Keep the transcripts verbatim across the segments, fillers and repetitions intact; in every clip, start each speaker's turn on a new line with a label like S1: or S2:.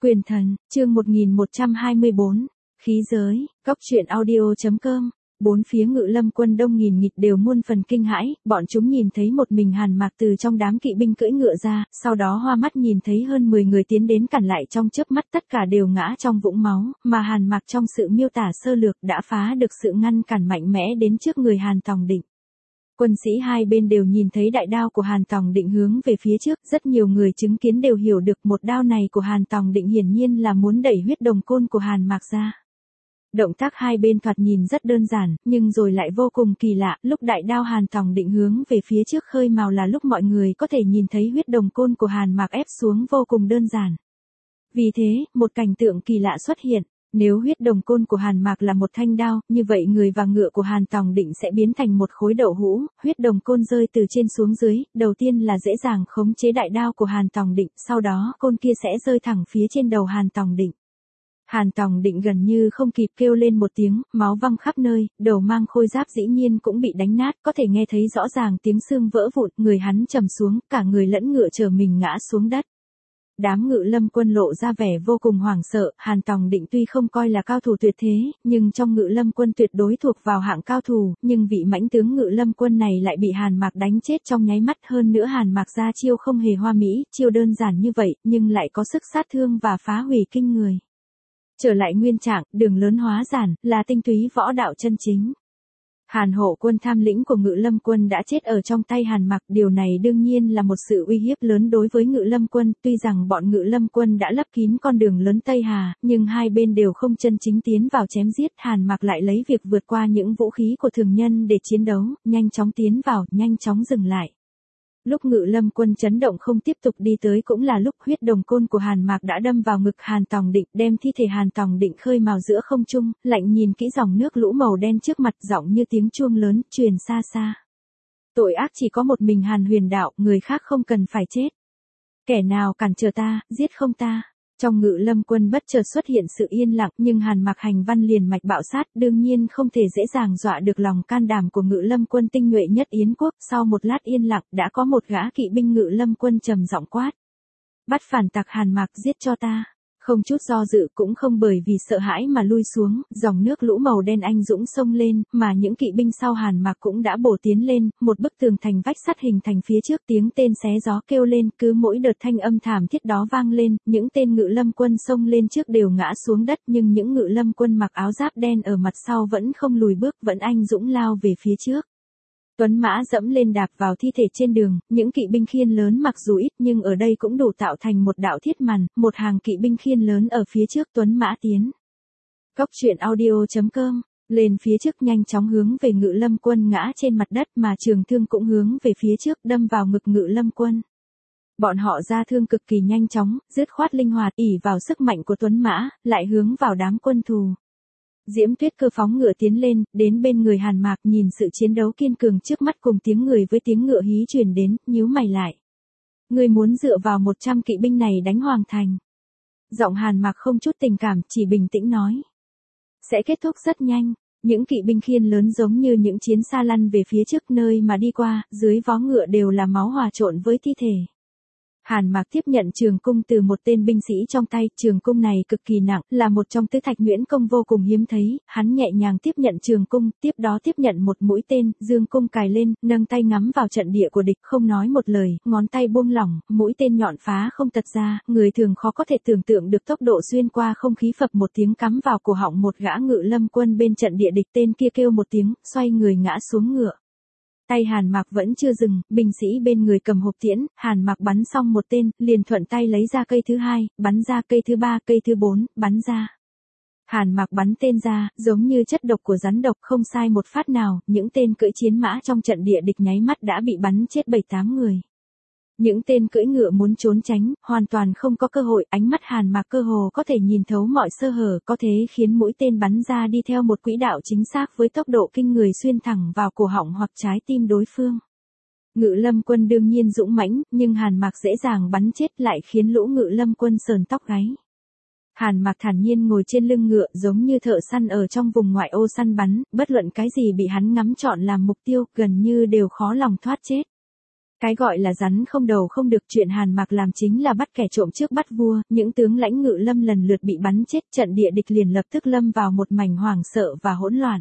S1: Quyền thần, chương một nghìn một trăm hai mươi bốn, khí giới, góc truyện audio.com. Bốn phía Ngự Lâm quân đông nghìn nghịt đều muôn phần kinh hãi, bọn chúng nhìn thấy một mình Hàn Mạc từ trong đám kỵ binh cưỡi ngựa ra, sau đó hoa mắt nhìn thấy hơn mười người tiến đến cản lại trong chớp mắt, tất cả đều ngã trong vũng máu, mà Hàn Mạc trong sự miêu tả sơ lược đã phá được sự ngăn cản mạnh mẽ đến trước người Hàn Tòng Định. Quân sĩ hai bên đều nhìn thấy đại đao của Hàn Tòng Định hướng về phía trước, rất nhiều người chứng kiến đều hiểu được một đao này của Hàn Tòng Định hiển nhiên là muốn đẩy huyết đồng côn của Hàn Mạc ra. Động tác hai bên thoạt nhìn rất đơn giản, nhưng rồi lại vô cùng kỳ lạ, lúc đại đao Hàn Tòng Định hướng về phía trước khơi mào là lúc mọi người có thể nhìn thấy huyết đồng côn của Hàn Mạc ép xuống vô cùng đơn giản. Vì thế, một cảnh tượng kỳ lạ xuất hiện. Nếu huyết đồng côn của Hàn Mạc là một thanh đao, như vậy người và ngựa của Hàn Tòng Định sẽ biến thành một khối đậu hũ, huyết đồng côn rơi từ trên xuống dưới, đầu tiên là dễ dàng khống chế đại đao của Hàn Tòng Định, sau đó côn kia sẽ rơi thẳng phía trên đầu Hàn Tòng Định. Hàn Tòng Định gần như không kịp kêu lên một tiếng, máu văng khắp nơi, đầu mang khôi giáp dĩ nhiên cũng bị đánh nát, có thể nghe thấy rõ ràng tiếng xương vỡ vụn, người hắn trầm xuống, cả người lẫn ngựa trở mình ngã xuống đất. Đám Ngự Lâm quân lộ ra vẻ vô cùng hoảng sợ, Hàn Tòng Định tuy không coi là cao thủ tuyệt thế, nhưng trong Ngự Lâm quân tuyệt đối thuộc vào hạng cao thủ, nhưng vị mãnh tướng Ngự Lâm quân này lại bị Hàn Mạc đánh chết trong nháy mắt, hơn nữa Hàn Mạc ra chiêu không hề hoa mỹ, chiêu đơn giản như vậy, nhưng lại có sức sát thương và phá hủy kinh người. Trở lại nguyên trạng, đường lớn hóa giản, là tinh túy võ đạo chân chính. Hàn Hộ quân tham lĩnh của Ngự Lâm quân đã chết ở trong tay Hàn Mạc, điều này đương nhiên là một sự uy hiếp lớn đối với Ngự Lâm quân, tuy rằng bọn Ngự Lâm quân đã lấp kín con đường lớn Tây Hà, nhưng hai bên đều không chân chính tiến vào chém giết, Hàn Mạc lại lấy việc vượt qua những vũ khí của thường nhân để chiến đấu, nhanh chóng tiến vào, nhanh chóng dừng lại. Lúc Ngự Lâm quân chấn động không tiếp tục đi tới cũng là lúc huyết đồng côn của Hàn Mạc đã đâm vào ngực Hàn Tòng Định, đem thi thể Hàn Tòng Định khơi mào giữa không trung, lạnh nhìn kỹ dòng nước lũ màu đen trước mặt, giọng như tiếng chuông lớn, truyền xa xa. Tội ác chỉ có một mình Hàn Huyền Đạo, người khác không cần phải chết. Kẻ nào cản trở ta, giết không ta. Trong Ngự Lâm quân bất chợt xuất hiện sự yên lặng, nhưng Hàn Mạc hành văn liền mạch bạo sát, đương nhiên không thể dễ dàng dọa được lòng can đảm của Ngự Lâm quân tinh nhuệ nhất Yến quốc. Sau một lát yên lặng, đã có một gã kỵ binh Ngự Lâm quân trầm giọng quát: "Bắt phản tặc Hàn Mạc, giết cho ta!" Không chút do dự, cũng không bởi vì sợ hãi mà lui xuống, dòng nước lũ màu đen anh dũng xông lên, mà những kỵ binh sau Hàn Mạc cũng đã bổ tiến lên, một bức tường thành vách sắt hình thành phía trước, tiếng tên xé gió kêu lên, cứ mỗi đợt thanh âm thảm thiết đó vang lên, những tên Ngự Lâm quân xông lên trước đều ngã xuống đất, nhưng những Ngự Lâm quân mặc áo giáp đen ở mặt sau vẫn không lùi bước, vẫn anh dũng lao về phía trước. Tuấn mã dẫm lên đạp vào thi thể trên đường, những kỵ binh khiên lớn mặc dù ít nhưng ở đây cũng đủ tạo thành một đạo thiết màn, một hàng kỵ binh khiên lớn ở phía trước Tuấn mã tiến. Góc truyện audio.com, lên phía trước nhanh chóng hướng về Ngự Lâm quân ngã trên mặt đất, mà trường thương cũng hướng về phía trước đâm vào ngực Ngự Lâm quân. Bọn họ ra thương cực kỳ nhanh chóng, dứt khoát linh hoạt, ỷ vào sức mạnh của Tuấn mã, lại hướng vào đám quân thù. Diễm Tuyết Cơ phóng ngựa tiến lên, đến bên người Hàn Mạc, nhìn sự chiến đấu kiên cường trước mắt cùng tiếng người với tiếng ngựa hí truyền đến, nhíu mày lại. Người muốn dựa vào một trăm kỵ binh này đánh Hoàng thành. Giọng Hàn Mạc không chút tình cảm, chỉ bình tĩnh nói. Sẽ kết thúc rất nhanh, những kỵ binh khiên lớn giống như những chiến xa lăn về phía trước, nơi mà đi qua, dưới vó ngựa đều là máu hòa trộn với thi thể. Hàn Mạc tiếp nhận trường cung từ một tên binh sĩ trong tay, trường cung này cực kỳ nặng, là một trong tứ thạch nhuyễn công vô cùng hiếm thấy, hắn nhẹ nhàng tiếp nhận trường cung, tiếp đó tiếp nhận một mũi tên, dương cung cài lên, nâng tay ngắm vào trận địa của địch, không nói một lời, ngón tay buông lỏng, mũi tên nhọn phá không tật ra, người thường khó có thể tưởng tượng được tốc độ xuyên qua không khí, phập một tiếng cắm vào cổ họng một gã Ngự Lâm quân bên trận địa địch, tên kia kêu một tiếng, xoay người ngã xuống ngựa. Tay Hàn Mạc vẫn chưa dừng, binh sĩ bên người cầm hộp tiễn, Hàn Mạc bắn xong một tên, liền thuận tay lấy ra cây thứ hai, bắn ra cây thứ ba, cây thứ bốn, bắn ra. Hàn Mạc bắn tên ra, giống như chất độc của rắn độc, không sai một phát nào, những tên cưỡi chiến mã trong trận địa địch nháy mắt đã bị bắn chết bảy tám người. Những tên cưỡi ngựa muốn trốn tránh, hoàn toàn không có cơ hội, ánh mắt Hàn Mạc cơ hồ có thể nhìn thấu mọi sơ hở, có thế khiến mũi tên bắn ra đi theo một quỹ đạo chính xác với tốc độ kinh người, xuyên thẳng vào cổ họng hoặc trái tim đối phương. Ngự Lâm quân đương nhiên dũng mãnh, nhưng Hàn Mạc dễ dàng bắn chết lại khiến lũ Ngự Lâm quân sờn tóc gáy. Hàn Mạc thản nhiên ngồi trên lưng ngựa, giống như thợ săn ở trong vùng ngoại ô săn bắn, bất luận cái gì bị hắn ngắm chọn làm mục tiêu, gần như đều khó lòng thoát chết. Cái gọi là rắn không đầu không được, chuyện Hàn Mạc làm chính là bắt kẻ trộm trước bắt vua, những tướng lãnh Ngự Lâm lần lượt bị bắn chết, trận địa địch liền lập tức lâm vào một mảnh hoảng sợ và hỗn loạn.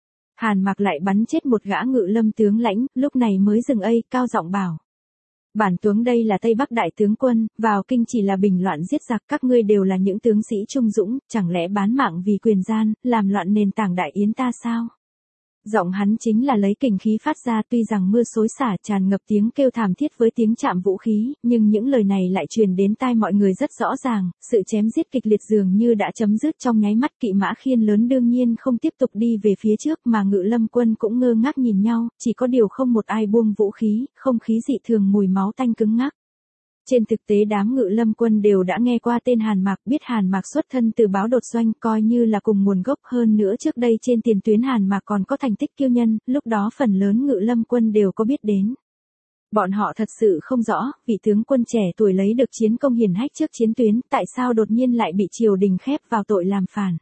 S1: Hàn Mạc lại bắn chết một gã Ngự Lâm tướng lãnh, lúc này mới dừng ây, cao giọng bảo. Bản tướng đây là Tây Bắc đại tướng quân, vào kinh chỉ là bình loạn giết giặc, các ngươi đều là những tướng sĩ trung dũng, chẳng lẽ bán mạng vì quyền gian, làm loạn nền tảng đại yến ta sao? Giọng hắn chính là lấy kình khí phát ra, tuy rằng mưa xối xả tràn ngập tiếng kêu thảm thiết với tiếng chạm vũ khí, nhưng những lời này lại truyền đến tai mọi người rất rõ ràng, sự chém giết kịch liệt dường như đã chấm dứt trong nháy mắt. Kỵ mã khiên lớn đương nhiên không tiếp tục đi về phía trước, mà Ngự Lâm quân cũng ngơ ngác nhìn nhau, chỉ có điều không một ai buông vũ khí, không khí dị thường mùi máu tanh cứng ngắc. Trên thực tế đám Ngự Lâm quân đều đã nghe qua tên Hàn Mạc, biết Hàn Mạc xuất thân từ báo đột doanh, coi như là cùng nguồn gốc, hơn nữa trước đây trên tiền tuyến Hàn Mạc còn có thành tích kiêu nhân, lúc đó phần lớn Ngự Lâm quân đều có biết đến. Bọn họ thật sự không rõ, vị tướng quân trẻ tuổi lấy được chiến công hiển hách trước chiến tuyến, tại sao đột nhiên lại bị triều đình khép vào tội làm phản.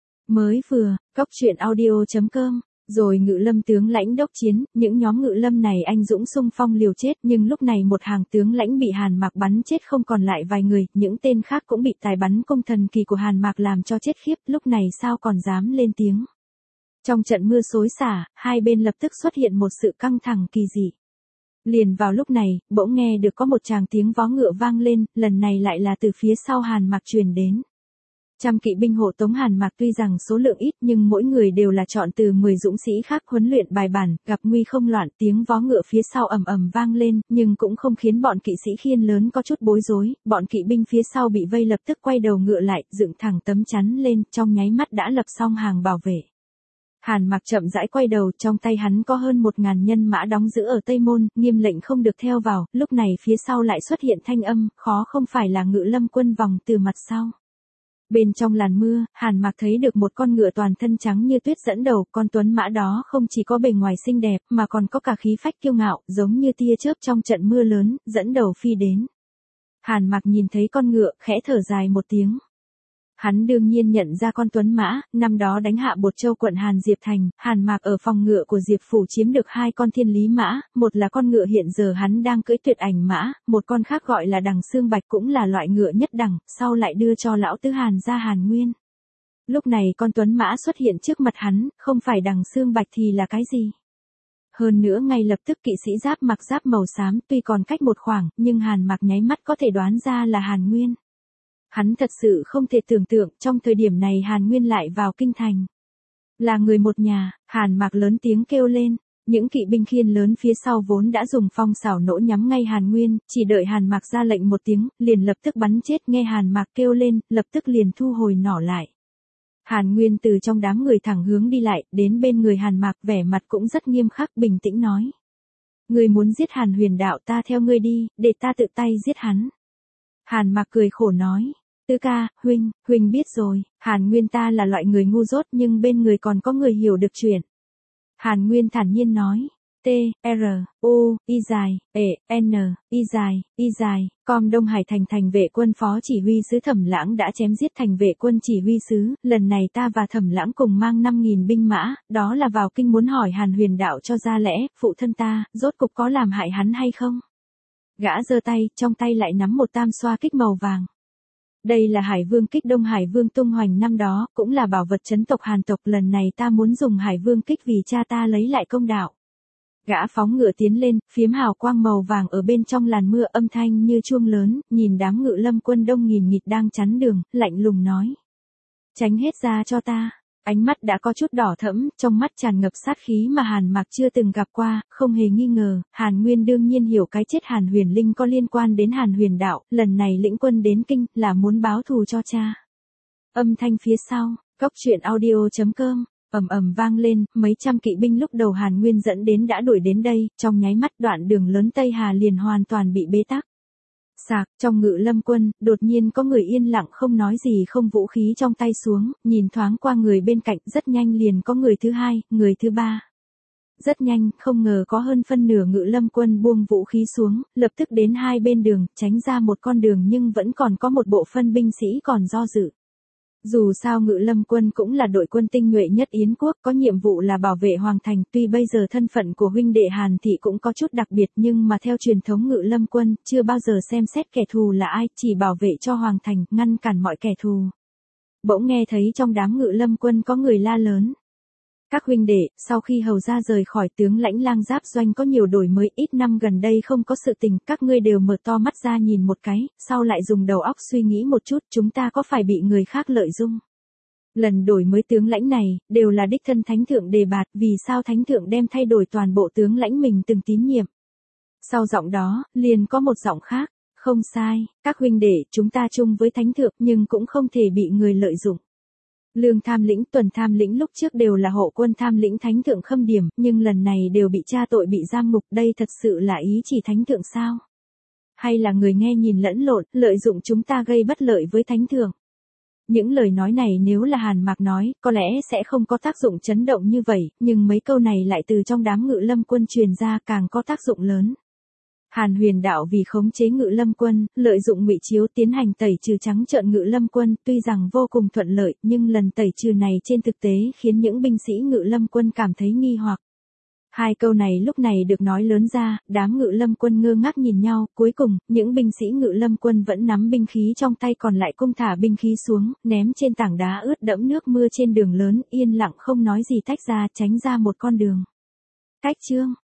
S1: Mới vừa, cóc truyện audio chấm com. Rồi Ngự Lâm tướng lãnh đốc chiến, những nhóm Ngự Lâm này anh dũng xung phong liều chết, nhưng lúc này một hàng tướng lãnh bị Hàn Mạc bắn chết không còn lại vài người, những tên khác cũng bị tài bắn cung thần kỳ của Hàn Mạc làm cho chết khiếp, lúc này sao còn dám lên tiếng. Trong trận mưa xối xả, hai bên lập tức xuất hiện một sự căng thẳng kỳ dị. Liền vào lúc này, bỗng nghe được có một tràng tiếng vó ngựa vang lên, lần này lại là từ phía sau Hàn Mạc truyền đến. Trăm kỵ binh hộ tống Hàn Mạc tuy rằng số lượng ít nhưng mỗi người đều là chọn từ mười dũng sĩ khác huấn luyện bài bản, gặp nguy không loạn, tiếng vó ngựa phía sau ầm ầm vang lên, nhưng cũng không khiến bọn kỵ sĩ khiên lớn có chút bối rối, bọn kỵ binh phía sau bị vây lập tức quay đầu ngựa lại, dựng thẳng tấm chắn lên, trong nháy mắt đã lập xong hàng bảo vệ. Hàn Mạc chậm rãi quay đầu, trong tay hắn có hơn một ngàn nhân mã đóng giữ ở Tây Môn, nghiêm lệnh không được theo vào, lúc này phía sau lại xuất hiện thanh âm, khó không phải là Ngự Lâm quân vòng từ mặt sau. Bên trong làn mưa, Hàn Mạc thấy được một con ngựa toàn thân trắng như tuyết dẫn đầu, con tuấn mã đó không chỉ có bề ngoài xinh đẹp, mà còn có cả khí phách kiêu ngạo, giống như tia chớp trong trận mưa lớn, dẫn đầu phi đến. Hàn Mạc nhìn thấy con ngựa, khẽ thở dài một tiếng. Hắn đương nhiên nhận ra con tuấn mã, năm đó đánh hạ Bột Châu quận Hàn Diệp Thành, Hàn Mạc ở phòng ngựa của Diệp Phủ chiếm được hai con thiên lý mã, một là con ngựa hiện giờ hắn đang cưỡi Tuyệt Ảnh mã, một con khác gọi là Đằng Xương Bạch cũng là loại ngựa nhất đẳng, sau lại đưa cho lão tứ Hàn gia Hàn Nguyên. Lúc này con tuấn mã xuất hiện trước mặt hắn, không phải Đằng Xương Bạch thì là cái gì? Hơn nữa ngay lập tức kỵ sĩ giáp mặc giáp màu xám, tuy còn cách một khoảng, nhưng Hàn Mạc nháy mắt có thể đoán ra là Hàn Nguyên. Hắn thật sự không thể tưởng tượng, trong thời điểm này Hàn Nguyên lại vào kinh thành. Là người một nhà, Hàn Mạc lớn tiếng kêu lên, những kỵ binh khiên lớn phía sau vốn đã dùng phong xảo nỗ nhắm ngay Hàn Nguyên, chỉ đợi Hàn Mạc ra lệnh một tiếng, liền lập tức bắn chết, nghe Hàn Mạc kêu lên, lập tức liền thu hồi nỏ lại. Hàn Nguyên từ trong đám người thẳng hướng đi lại, đến bên người Hàn Mạc, vẻ mặt cũng rất nghiêm khắc, bình tĩnh nói. Ngươi muốn giết Hàn Huyền đạo, ta theo ngươi đi, để ta tự tay giết hắn. Hàn Mạc cười khổ nói, Tứ ca, huynh, huynh biết rồi, Hàn Nguyên ta là loại người ngu dốt nhưng bên người còn có người hiểu được chuyện. Hàn Nguyên thản nhiên nói, T, R, U, Y dài, E, N, Y dài, Y dài, com Đông Hải thành thành vệ quân phó chỉ huy sứ Thẩm Lãng đã chém giết thành vệ quân chỉ huy sứ, lần này ta và Thẩm Lãng cùng mang năm nghìn binh mã, đó là vào kinh muốn hỏi Hàn Huyền đạo cho ra lẽ, phụ thân ta, rốt cục có làm hại hắn hay không? Gã giơ tay, trong tay lại nắm một tam xoa kích màu vàng. Đây là Hải Vương kích Đông Hải Vương tung hoành năm đó, cũng là bảo vật trấn tộc Hàn tộc, lần này ta muốn dùng Hải Vương kích vì cha ta lấy lại công đạo. Gã phóng ngựa tiến lên, phiếm hào quang màu vàng ở bên trong làn mưa, âm thanh như chuông lớn, nhìn đám Ngự Lâm quân đông nghìn nghịt đang chắn đường, lạnh lùng nói. Tránh hết ra cho ta. Ánh mắt đã có chút đỏ thẫm, trong mắt tràn ngập sát khí mà Hàn Mạc chưa từng gặp qua, không hề nghi ngờ, Hàn Nguyên đương nhiên hiểu cái chết Hàn Huyền Linh có liên quan đến Hàn Huyền đạo, lần này lĩnh quân đến kinh là muốn báo thù cho cha. Âm thanh phía sau, cóc truyện audio chấm com, ầm ầm vang lên, mấy trăm kỵ binh lúc đầu Hàn Nguyên dẫn đến đã đuổi đến đây, trong nháy mắt đoạn đường lớn Tây Hà liền hoàn toàn bị bế tắc. Sạc, trong Ngự Lâm quân, đột nhiên có người yên lặng không nói gì, không vũ khí trong tay xuống, nhìn thoáng qua người bên cạnh, rất nhanh liền có người thứ hai, người thứ ba. Rất nhanh, không ngờ có hơn phân nửa Ngự Lâm quân buông vũ khí xuống, lập tức đến hai bên đường, tránh ra một con đường nhưng vẫn còn có một bộ phân binh sĩ còn do dự. Dù sao Ngự Lâm quân cũng là đội quân tinh nhuệ nhất Yến quốc, có nhiệm vụ là bảo vệ hoàng thành, tuy bây giờ thân phận của huynh đệ Hàn Thị cũng có chút đặc biệt nhưng mà theo truyền thống Ngự Lâm quân, chưa bao giờ xem xét kẻ thù là ai, chỉ bảo vệ cho hoàng thành, ngăn cản mọi kẻ thù. Bỗng nghe thấy trong đám Ngự Lâm quân có người la lớn. Các huynh đệ, sau khi hầu ra rời khỏi tướng lãnh Lang Giáp doanh có nhiều đổi mới, ít năm gần đây không có sự tình, các ngươi đều mở to mắt ra nhìn một cái, sau lại dùng đầu óc suy nghĩ một chút, chúng ta có phải bị người khác lợi dụng? Lần đổi mới tướng lãnh này, đều là đích thân thánh thượng đề bạt, vì sao thánh thượng đem thay đổi toàn bộ tướng lãnh mình từng tín nhiệm? Sau giọng đó, liền có một giọng khác, không sai, các huynh đệ, chúng ta chung với thánh thượng nhưng cũng không thể bị người lợi dụng. Lương Tham Lĩnh, Tuần Tham Lĩnh lúc trước đều là hộ quân tham lĩnh thánh thượng khâm điểm, nhưng lần này đều bị tra tội bị giam ngục, đây thật sự là ý chỉ thánh thượng sao? Hay là người nghe nhìn lẫn lộn, lợi dụng chúng ta gây bất lợi với thánh thượng? Những lời nói này nếu là Hàn Mạc nói, có lẽ sẽ không có tác dụng chấn động như vậy, nhưng mấy câu này lại từ trong đám Ngự Lâm quân truyền ra càng có tác dụng lớn. Hàn Huyền Đạo vì khống chế Ngự Lâm quân, lợi dụng ngụy chiếu tiến hành tẩy trừ trắng trợn Ngự Lâm quân, tuy rằng vô cùng thuận lợi, nhưng lần tẩy trừ này trên thực tế khiến những binh sĩ Ngự Lâm quân cảm thấy nghi hoặc. Hai câu này lúc này được nói lớn ra, đám Ngự Lâm quân ngơ ngác nhìn nhau, cuối cùng, những binh sĩ Ngự Lâm quân vẫn nắm binh khí trong tay còn lại cung thả binh khí xuống, ném trên tảng đá ướt đẫm nước mưa trên đường lớn, yên lặng không nói gì tách ra, tránh ra một con đường. Cách chương